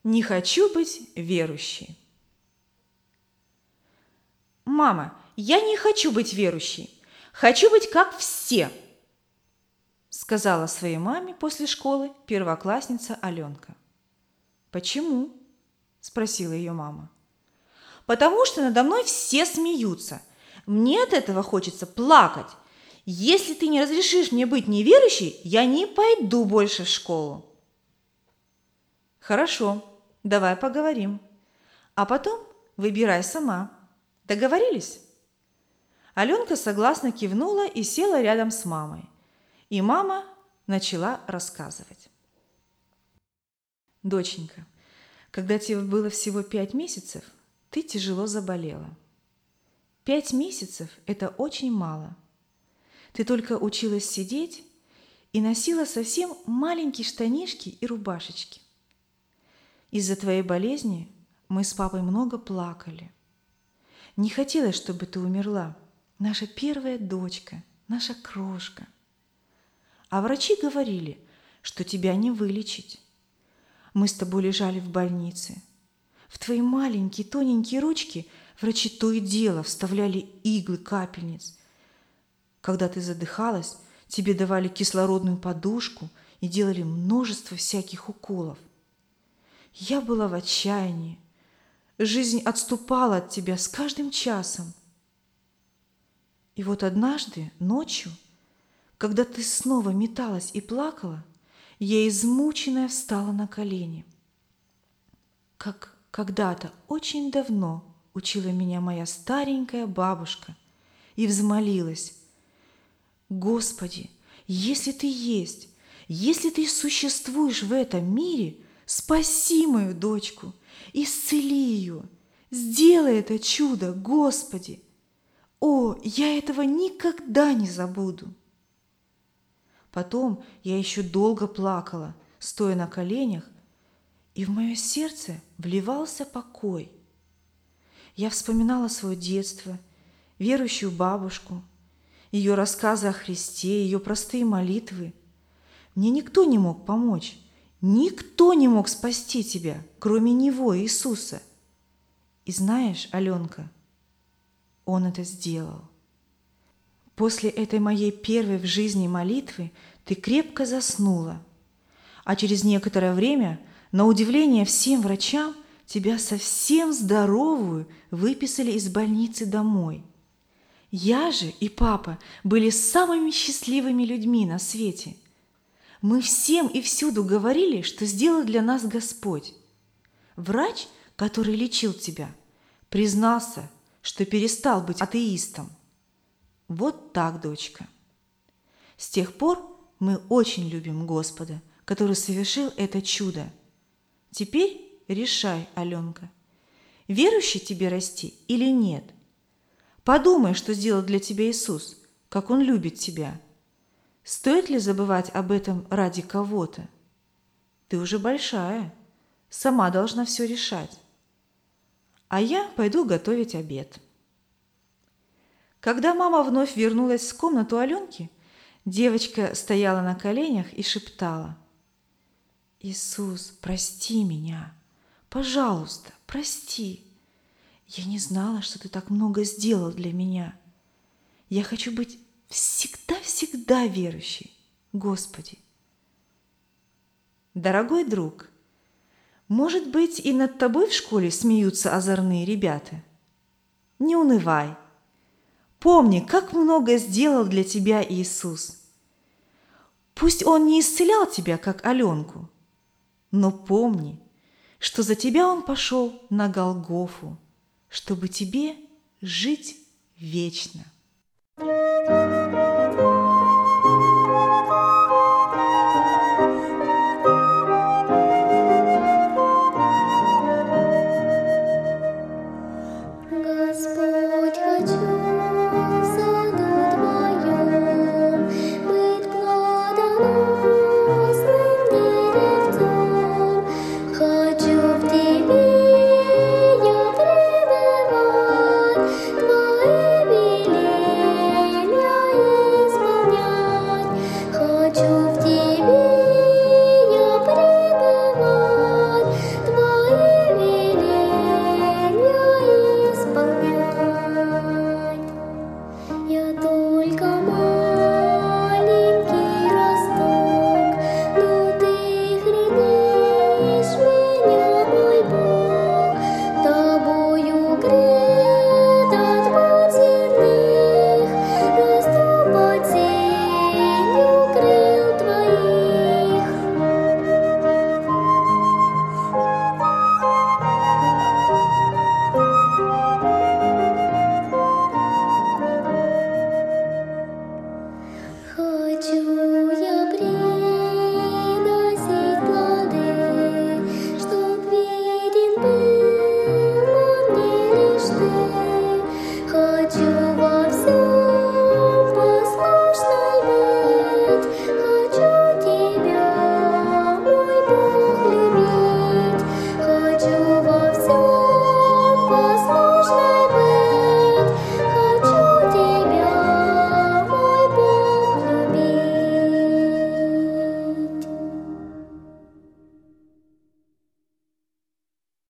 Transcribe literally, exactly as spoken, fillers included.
Не хочу быть верующей. Мама, я не хочу быть верующей. Хочу быть как все, сказала своей маме после школы первоклассница Аленка. Почему? Спросила ее мама. Потому что надо мной все смеются. Мне от этого хочется плакать. Если ты не разрешишь мне быть неверующей, я не пойду больше в школу. Хорошо, давай поговорим. А потом выбирай сама. Договорились? Аленка согласно кивнула и села рядом с мамой. И мама начала рассказывать. Доченька, когда тебе было всего пять месяцев, ты тяжело заболела. Пять месяцев – это очень мало. Ты только училась сидеть и носила совсем маленькие штанишки и рубашечки. Из-за твоей болезни мы с папой много плакали. Не хотелось, чтобы ты умерла, наша первая дочка, наша крошка. А врачи говорили, что тебя не вылечить. Мы с тобой лежали в больнице. В твои маленькие тоненькие ручки врачи то и дело вставляли иглы капельниц. Когда ты задыхалась, тебе давали кислородную подушку и делали множество всяких уколов. Я была в отчаянии. Жизнь отступала от тебя с каждым часом. И вот однажды, ночью, когда ты снова металась и плакала, я измученная встала на колени. Как когда-то очень давно учила меня моя старенькая бабушка и взмолилась: «Господи, если ты есть, если ты существуешь в этом мире, спаси мою дочку, исцели ее, сделай это чудо, Господи! О, я этого никогда не забуду!» Потом я еще долго плакала, стоя на коленях, и в мое сердце вливался покой. Я вспоминала свое детство, верующую бабушку, ее рассказы о Христе, ее простые молитвы. Мне никто не мог помочь, никто не мог спасти тебя, кроме Него, Иисуса. И знаешь, Аленка, Он это сделал. После этой моей первой в жизни молитвы ты крепко заснула, а через некоторое время, на удивление всем врачам, тебя совсем здоровую выписали из больницы домой. Я же и папа были самыми счастливыми людьми на свете. Мы всем и всюду говорили, что сделал для нас Господь. Врач, который лечил тебя, признался, что перестал быть атеистом. Вот так, дочка. С тех пор мы очень любим Господа, который совершил это чудо. Теперь решай, Аленка, верующей тебе расти или нет. Подумай, что сделал для тебя Иисус, как Он любит тебя. Стоит ли забывать об этом ради кого-то? Ты уже большая, сама должна все решать. А я пойду готовить обед. Когда мама вновь вернулась в комнату Аленки, девочка стояла на коленях и шептала: «Иисус, прости меня, пожалуйста, прости. Я не знала, что ты так много сделал для меня. Я хочу быть всегда-всегда верующей, Господи». Дорогой друг, может быть, и над тобой в школе смеются озорные ребята? Не унывай. Помни, как много сделал для тебя Иисус. Пусть Он не исцелял тебя, как Аленку, но помни, что за тебя Он пошел на Голгофу, чтобы тебе жить вечно.